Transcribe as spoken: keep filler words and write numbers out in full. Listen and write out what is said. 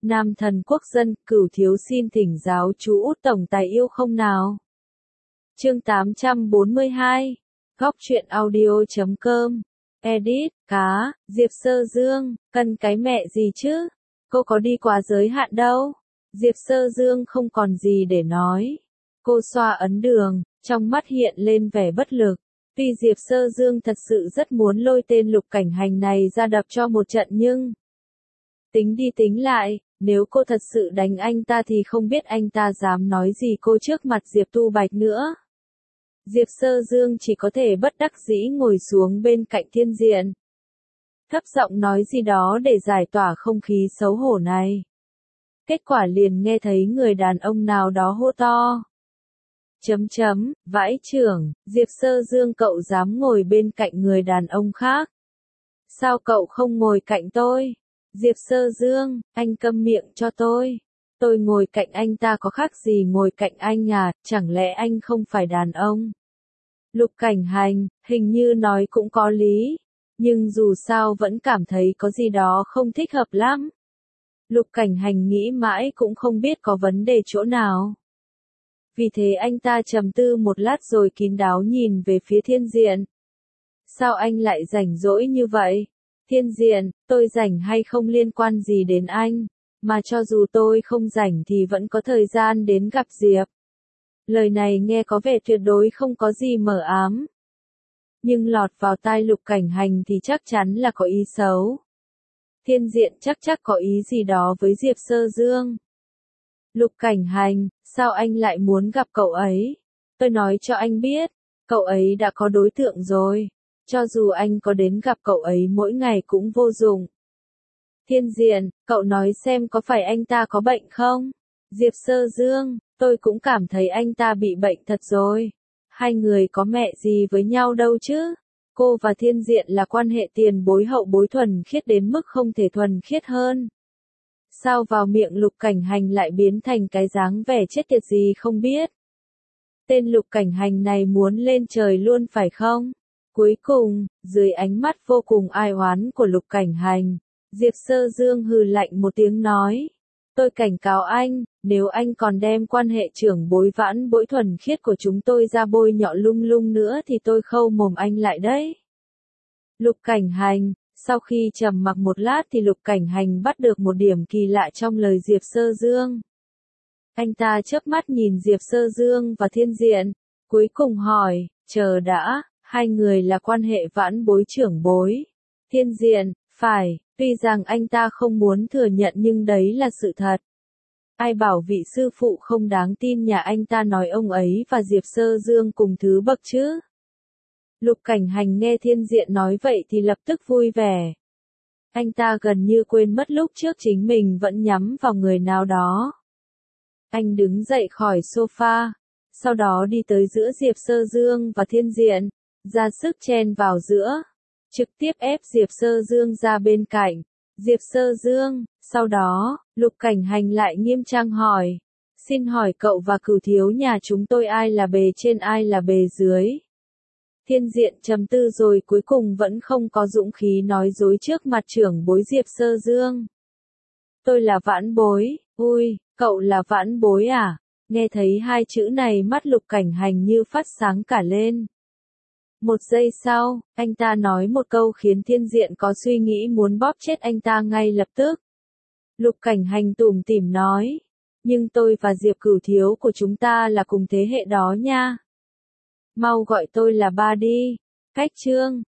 Nam thần quốc dân, Cửu thiếu xin thỉnh giáo chú Út tổng tài yêu không nào. Chương tám trăm bốn mươi hai. Góc truyện audio chấm com. Edit, cá, Diệp Sơ Dương, cần cái mẹ gì chứ? Cô có đi quá giới hạn đâu. Diệp Sơ Dương không còn gì để nói. Cô xoa ấn đường, trong mắt hiện lên vẻ bất lực. Tuy Diệp Sơ Dương thật sự rất muốn lôi tên Lục Cảnh Hành này ra đập cho một trận nhưng... Tính đi tính lại, nếu cô thật sự đánh anh ta thì không biết anh ta dám nói gì cô trước mặt Diệp Tu Bạch nữa. Diệp Sơ Dương chỉ có thể bất đắc dĩ ngồi xuống bên cạnh Thiên Diện. Thấp giọng nói gì đó để giải tỏa không khí xấu hổ này. Kết quả liền nghe thấy người đàn ông nào đó hô to. Chấm chấm, vãi trưởng, Diệp Sơ Dương cậu dám ngồi bên cạnh người đàn ông khác. Sao cậu không ngồi cạnh tôi? Diệp Sơ Dương, anh câm miệng cho tôi. Tôi ngồi cạnh anh ta có khác gì ngồi cạnh anh à, chẳng lẽ anh không phải đàn ông? Lục Cảnh Hành, hình như nói cũng có lý, nhưng dù sao vẫn cảm thấy có gì đó không thích hợp lắm. Lục Cảnh Hành nghĩ mãi cũng không biết có vấn đề chỗ nào. Vì thế anh ta trầm tư một lát rồi kín đáo nhìn về phía Thiên Diện. Sao anh lại rảnh rỗi như vậy? Thiên Diện, tôi rảnh hay không liên quan gì đến anh, mà cho dù tôi không rảnh thì vẫn có thời gian đến gặp Diệp. Lời này nghe có vẻ tuyệt đối không có gì mờ ám. Nhưng lọt vào tai Lục Cảnh Hành thì chắc chắn là có ý xấu. Thiên Diện chắc chắc có ý gì đó với Diệp Sơ Dương. Lục Cảnh Hành, sao anh lại muốn gặp cậu ấy? Tôi nói cho anh biết, cậu ấy đã có đối tượng rồi. Cho dù anh có đến gặp cậu ấy mỗi ngày cũng vô dụng. Thiên Diện, cậu nói xem có phải anh ta có bệnh không? Diệp Sơ Dương, tôi cũng cảm thấy anh ta bị bệnh thật rồi. Hai người có mẹ gì với nhau đâu chứ? Cô và Thiên Diện là quan hệ tiền bối hậu bối thuần khiết đến mức không thể thuần khiết hơn. Sao vào miệng Lục Cảnh Hành lại biến thành cái dáng vẻ chết tiệt gì không biết? Tên Lục Cảnh Hành này muốn lên trời luôn phải không? Cuối cùng, dưới ánh mắt vô cùng ai oán của Lục Cảnh Hành, Diệp Sơ Dương hừ lạnh một tiếng nói. Tôi cảnh cáo anh, nếu anh còn đem quan hệ trưởng bối vãn bối thuần khiết của chúng tôi ra bôi nhọ lung lung nữa thì tôi khâu mồm anh lại đấy. Lục Cảnh Hành, sau khi trầm mặc một lát thì Lục Cảnh Hành bắt được một điểm kỳ lạ trong lời Diệp Sơ Dương. Anh ta chớp mắt nhìn Diệp Sơ Dương và Thiên Diện, cuối cùng hỏi, chờ đã. Hai người là quan hệ vãn bối trưởng bối. Thiên Diện, phải, tuy rằng anh ta không muốn thừa nhận nhưng đấy là sự thật. Ai bảo vị sư phụ không đáng tin nhà anh ta nói ông ấy và Diệp Sơ Dương cùng thứ bậc chứ? Lục Cảnh Hành nghe Thiên Diện nói vậy thì lập tức vui vẻ. Anh ta gần như quên mất lúc trước chính mình vẫn nhắm vào người nào đó. Anh đứng dậy khỏi sofa, sau đó đi tới giữa Diệp Sơ Dương và Thiên Diện. Ra sức chen vào giữa, trực tiếp ép Diệp Sơ Dương ra bên cạnh. Diệp Sơ Dương, sau đó, Lục Cảnh Hành lại nghiêm trang hỏi. Xin hỏi cậu và Cửu thiếu nhà chúng tôi ai là bề trên ai là bề dưới? Thiên Diện trầm tư rồi cuối cùng vẫn không có dũng khí nói dối trước mặt trưởng bối Diệp Sơ Dương. Tôi là vãn bối, ui, cậu là vãn bối à? Nghe thấy hai chữ này mắt Lục Cảnh Hành như phát sáng cả lên. Một giây sau, anh ta nói một câu khiến Thiên Diện có suy nghĩ muốn bóp chết anh ta ngay lập tức. Lục Cảnh Hành tủm tỉm nói, nhưng tôi và Diệp Cửu thiếu của chúng ta là cùng thế hệ đó nha. Mau gọi tôi là ba đi. Cách chương,